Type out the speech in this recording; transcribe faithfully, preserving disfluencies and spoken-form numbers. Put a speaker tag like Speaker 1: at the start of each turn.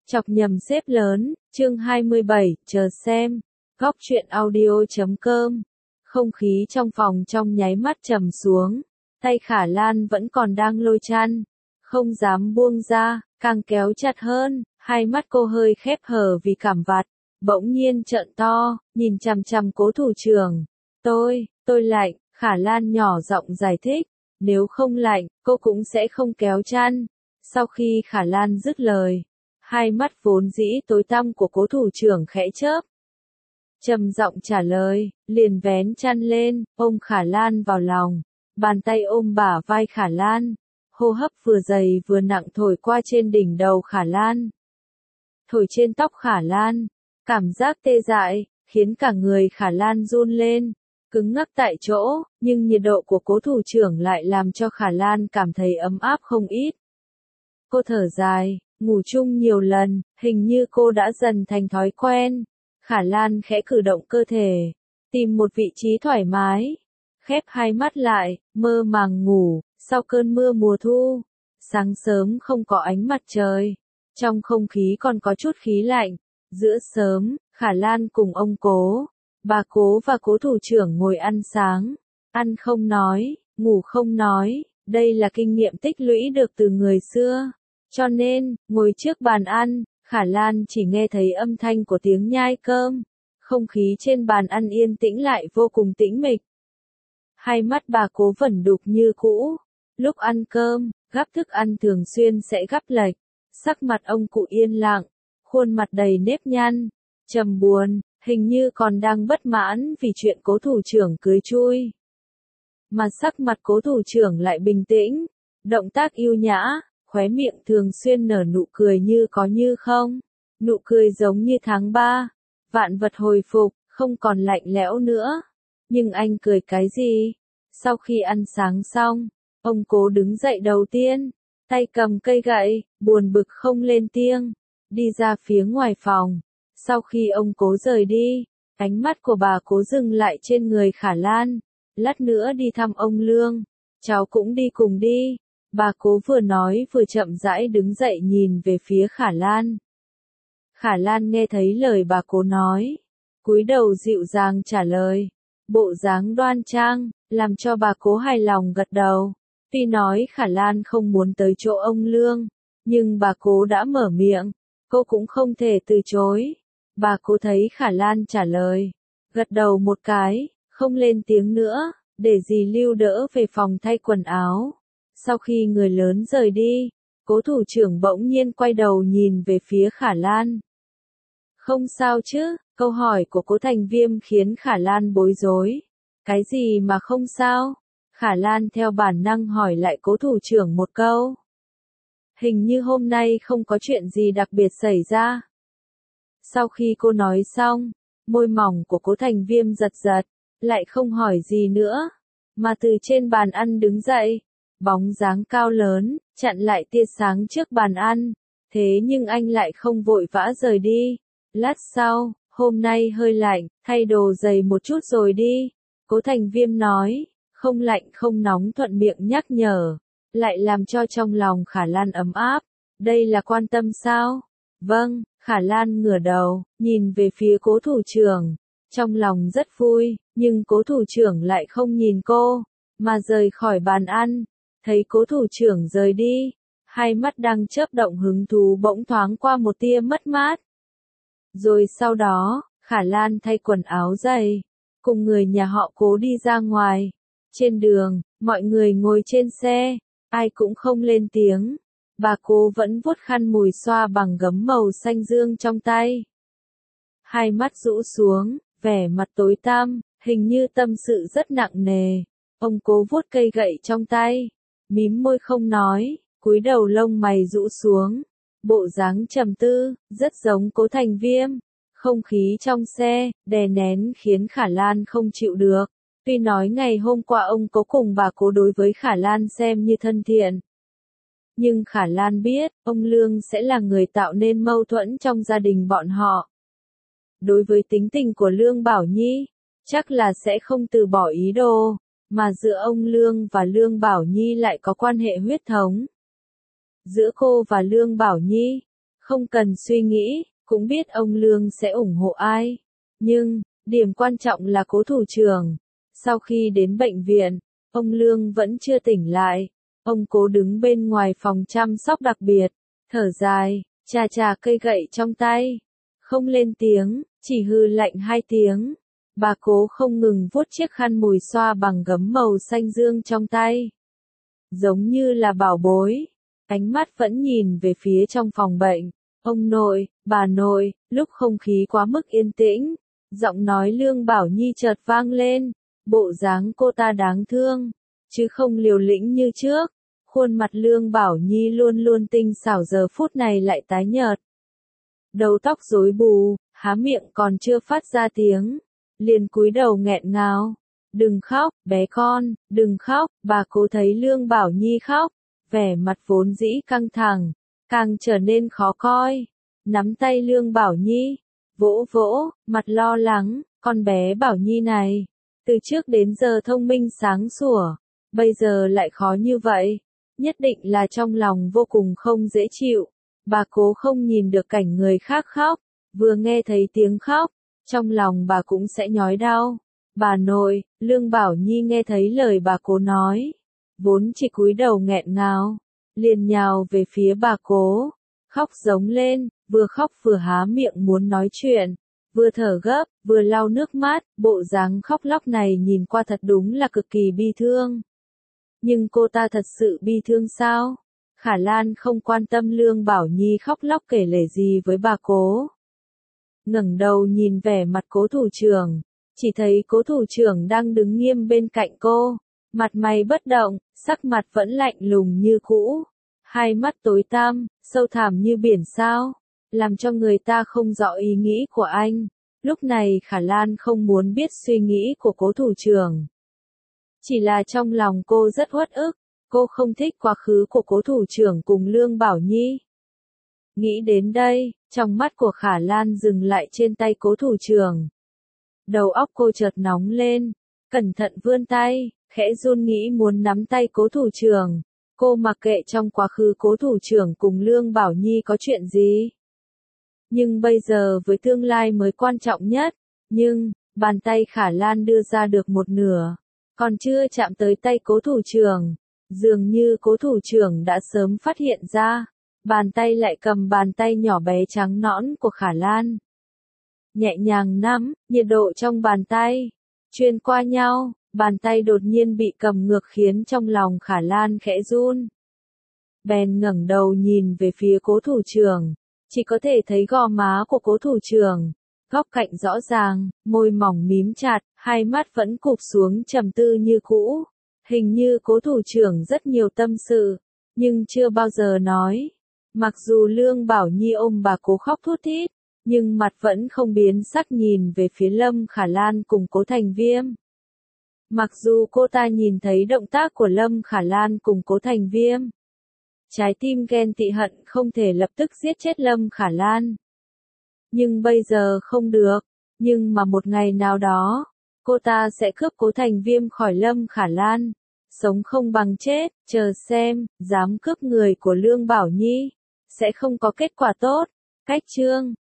Speaker 1: Chọc nhầm xếp lớn, chương hai mươi bảy, chờ xem. Góc truyện audio chấm com. Không khí trong phòng trong nháy mắt trầm xuống. Tay Khả Lan vẫn còn đang lôi chăn. Không dám buông ra, càng kéo chặt hơn. Hai mắt cô hơi khép hờ vì cảm vặt. Bỗng nhiên trợn to, nhìn chằm chằm Cố thủ trưởng. Tôi, tôi lạnh, Khả Lan nhỏ giọng giải thích. Nếu không lạnh, cô cũng sẽ không kéo chăn. Sau khi Khả Lan dứt lời, hai mắt vốn dĩ tối tăm của Cố thủ trưởng khẽ chớp. Trầm giọng trả lời, liền vén chăn lên, ôm Khả Lan vào lòng, bàn tay ôm bả vai Khả Lan, hô hấp vừa dày vừa nặng thổi qua trên đỉnh đầu Khả Lan. Thổi trên tóc Khả Lan, cảm giác tê dại, khiến cả người Khả Lan run lên, cứng ngắc tại chỗ, nhưng nhiệt độ của Cố thủ trưởng lại làm cho Khả Lan cảm thấy ấm áp không ít. Cô thở dài, ngủ chung nhiều lần, hình như cô đã dần thành thói quen. Khả Lan khẽ cử động cơ thể, tìm một vị trí thoải mái, khép hai mắt lại, mơ màng ngủ. Sau cơn mưa mùa thu, sáng sớm không có ánh mặt trời, trong không khí còn có chút khí lạnh. Giữa sớm, Khả Lan cùng ông Cố, bà Cố và Cố thủ trưởng ngồi ăn sáng. Ăn không nói, ngủ không nói, đây là kinh nghiệm tích lũy được từ người xưa. Cho nên, ngồi trước bàn ăn, Khả Lan chỉ nghe thấy âm thanh của tiếng nhai cơm. Không khí trên bàn ăn yên tĩnh lại vô cùng tĩnh mịch. Hai mắt bà Cố vẫn đục như cũ. Lúc ăn cơm, gắp thức ăn thường xuyên sẽ gắp lệch. Sắc mặt ông cụ yên lặng, khuôn mặt đầy nếp nhăn, trầm buồn, hình như còn đang bất mãn vì chuyện Cố thủ trưởng cưới chui. Mà sắc mặt Cố thủ trưởng lại bình tĩnh, động tác yêu nhã, khóe miệng thường xuyên nở nụ cười như có như không. Nụ cười giống như tháng ba, vạn vật hồi phục, không còn lạnh lẽo nữa. Nhưng anh cười cái gì? Sau khi ăn sáng xong, ông Cố đứng dậy đầu tiên, tay cầm cây gậy, buồn bực không lên tiếng, đi ra phía ngoài phòng. Sau khi ông Cố rời đi, ánh mắt của bà Cố dừng lại trên người Khả Lan. Lát nữa đi thăm ông Lương, cháu cũng đi cùng đi. Bà Cố vừa nói vừa chậm rãi đứng dậy nhìn về phía Khả Lan. Khả Lan nghe thấy lời bà Cố nói, cúi đầu dịu dàng trả lời, bộ dáng đoan trang, làm cho bà Cố hài lòng gật đầu. Tuy nói Khả Lan không muốn tới chỗ ông Lương, nhưng bà Cố đã mở miệng, cô cũng không thể từ chối. Bà Cố thấy Khả Lan trả lời, gật đầu một cái, không lên tiếng nữa, để dì Lưu đỡ về phòng thay quần áo. Sau khi người lớn rời đi, Cố thủ trưởng bỗng nhiên quay đầu nhìn về phía Khả Lan. Không sao chứ? Câu hỏi của Cố Thành Viêm khiến Khả Lan bối rối. Cái gì mà không sao? Khả Lan theo bản năng hỏi lại Cố thủ trưởng một câu. Hình như hôm nay không có chuyện gì đặc biệt xảy ra. Sau khi cô nói xong, môi mỏng của Cố Thành Viêm giật giật, lại không hỏi gì nữa, mà từ trên bàn ăn đứng dậy. Bóng dáng cao lớn, chặn lại tia sáng trước bàn ăn. Thế nhưng anh lại không vội vã rời đi. Lát sau, hôm nay hơi lạnh, thay đồ dày một chút rồi đi. Cố Thành Viêm nói, không lạnh không nóng thuận miệng nhắc nhở. Lại làm cho trong lòng Khả Lan ấm áp. Đây là quan tâm sao? Vâng, Khả Lan ngửa đầu, nhìn về phía Cố thủ trưởng. Trong lòng rất vui, nhưng Cố thủ trưởng lại không nhìn cô, mà rời khỏi bàn ăn. Thấy Cố thủ trưởng rời đi, hai mắt đang chớp động hứng thú bỗng thoáng qua một tia mất mát. Rồi sau đó, Khả Lan thay quần áo dày, cùng người nhà họ Cố đi ra ngoài. Trên đường, mọi người ngồi trên xe, ai cũng không lên tiếng. Bà Cố vẫn vuốt khăn mùi xoa bằng gấm màu xanh dương trong tay. Hai mắt rũ xuống, vẻ mặt tối tăm, hình như tâm sự rất nặng nề. Ông Cố vuốt cây gậy trong tay, mím môi không nói, cúi đầu lông mày rũ xuống, bộ dáng trầm tư, rất giống Cố Thành Viêm. Không khí trong xe, đè nén khiến Khả Lan không chịu được. Tuy nói ngày hôm qua ông Cố cùng bà Cố đối với Khả Lan xem như thân thiện, nhưng Khả Lan biết, ông Lương sẽ là người tạo nên mâu thuẫn trong gia đình bọn họ. Đối với tính tình của Lương Bảo Nhi, chắc là sẽ không từ bỏ ý đồ. Mà giữa ông Lương và Lương Bảo Nhi lại có quan hệ huyết thống. Giữa cô và Lương Bảo Nhi, Không cần suy nghĩ, cũng biết ông Lương sẽ ủng hộ ai. Nhưng, điểm quan trọng là Cố thủ trưởng. Sau khi đến bệnh viện, ông Lương vẫn chưa tỉnh lại. Ông Cố đứng bên ngoài phòng chăm sóc đặc biệt, thở dài, chà chà cây gậy trong tay. Không lên tiếng, chỉ hừ lạnh hai tiếng. Bà Cố không ngừng vuốt chiếc khăn mùi xoa bằng gấm màu xanh dương trong tay. Giống như là bảo bối. Ánh mắt vẫn nhìn về phía trong phòng bệnh. Ông nội, bà nội, lúc không khí quá mức yên tĩnh. Giọng nói Lương Bảo Nhi chợt vang lên. Bộ dáng cô ta đáng thương, chứ không liều lĩnh như trước. Khuôn mặt Lương Bảo Nhi luôn luôn tinh xảo giờ phút này lại tái nhợt. Đầu tóc rối bù, há miệng còn chưa phát ra tiếng. Liền cúi đầu nghẹn ngào. Đừng khóc, bé con, đừng khóc. Bà Cố thấy Lương Bảo Nhi khóc. Vẻ mặt vốn dĩ căng thẳng, càng trở nên khó coi. Nắm tay Lương Bảo Nhi, vỗ vỗ, mặt lo lắng. Con bé Bảo Nhi này, từ trước đến giờ thông minh sáng sủa, bây giờ lại khó như vậy. Nhất định là trong lòng vô cùng không dễ chịu. Bà Cố không nhìn được cảnh người khác khóc, vừa nghe thấy tiếng khóc, trong lòng bà cũng sẽ nhói đau. Bà nội, Lương Bảo Nhi nghe thấy lời bà Cố nói, vốn chỉ cúi đầu nghẹn ngào, liền nhào về phía bà Cố, khóc giống lên, vừa khóc vừa há miệng muốn nói chuyện, vừa thở gấp, vừa lau nước mắt. Bộ dáng khóc lóc này nhìn qua thật đúng là cực kỳ bi thương. Nhưng cô ta thật sự bi thương sao? Khả Lan không quan tâm Lương Bảo Nhi khóc lóc kể lể gì với bà Cố. Ngẩng đầu nhìn vẻ mặt Cố thủ trưởng, chỉ thấy Cố thủ trưởng đang đứng nghiêm bên cạnh cô, mặt mày bất động, sắc mặt vẫn lạnh lùng như cũ, hai mắt tối tăm, sâu thẳm như biển sao, làm cho người ta không rõ ý nghĩ của anh. Lúc này Khả Lan không muốn biết suy nghĩ của Cố thủ trưởng. Chỉ là trong lòng cô rất uất ức, cô không thích quá khứ của Cố thủ trưởng cùng Lương Bảo Nhi. Nghĩ đến đây, trong mắt của Khả Lan dừng lại trên tay Cố thủ trưởng. Đầu óc cô chợt nóng lên, cẩn thận vươn tay, khẽ run nghĩ muốn nắm tay Cố thủ trưởng. Cô mặc kệ trong quá khứ Cố thủ trưởng cùng Lương Bảo Nhi có chuyện gì. Nhưng bây giờ với tương lai mới quan trọng nhất. Nhưng, bàn tay Khả Lan đưa ra được một nửa, còn chưa chạm tới tay Cố thủ trưởng. Dường như Cố thủ trưởng đã sớm phát hiện ra, bàn tay lại cầm bàn tay nhỏ bé trắng nõn của Khả Lan. Nhẹ nhàng nắm, nhiệt độ trong bàn tay, truyền qua nhau, bàn tay đột nhiên bị cầm ngược khiến trong lòng Khả Lan khẽ run. Bèn ngẩng đầu nhìn về phía Cố thủ trưởng, chỉ có thể thấy gò má của Cố thủ trưởng, góc cạnh rõ ràng, môi mỏng mím chặt, hai mắt vẫn cụp xuống trầm tư như cũ. Hình như Cố thủ trưởng rất nhiều tâm sự, nhưng chưa bao giờ nói. Mặc dù Lương Bảo Nhi ôm bà Cố khóc thút thít, nhưng mặt vẫn không biến sắc nhìn về phía Lâm Khả Lan cùng Cố Thành Viêm. Mặc dù cô ta nhìn thấy động tác của Lâm Khả Lan cùng Cố Thành Viêm, trái tim ghen tị hận không thể lập tức giết chết Lâm Khả Lan. Nhưng bây giờ không được, nhưng mà một ngày nào đó, cô ta sẽ cướp Cố Thành Viêm khỏi Lâm Khả Lan. Sống không bằng chết, chờ xem, dám cướp người của Lương Bảo Nhi, sẽ không có kết quả tốt. Cách chương